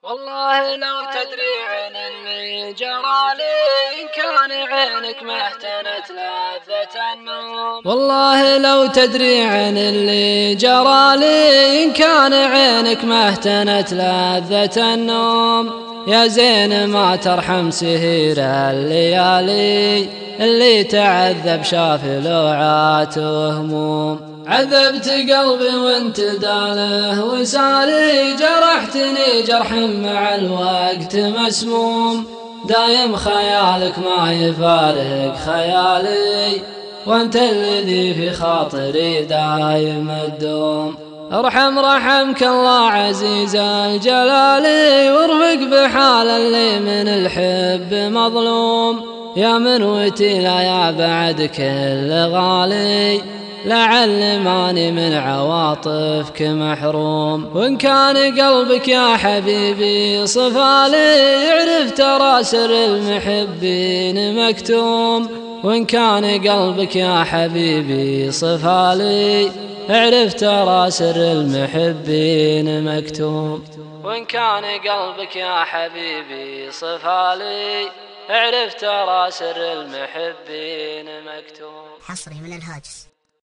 والله لو تدري عن اللي جرالي إن كان عينك ما اهتنت لذة النوم. والله لو تدري عن اللي جرالي إن كان عينك ما اهتنت لذة النوم. يا زين ما ترحم سهير الليالي اللي تعذب شاف لوعات وهموم. عذبت قلبي وانت داله وسالي جرحتني جرح مع الوقت مسموم. دايم خيالك ما يفارق خيالي وانت الذي في خاطري دايم الدوم. ارحم رحمك الله عزيز الجلال وارفق بحال اللي من الحب مظلوم. يا من وتيلا يا بعد كل غالي لعل ماني من عواطفك محروم. وإن كان قلبك يا حبيبي صفالي يعرف ترى سر المحبين مكتوم. وإن كان قلبك يا حبيبي صفالي اعرف ترى سر المحبين مكتوم. وإن كان قلبك يا حبيبي صفالي اعرف ترى سر المحبين مكتوم. حصري من الهاجس.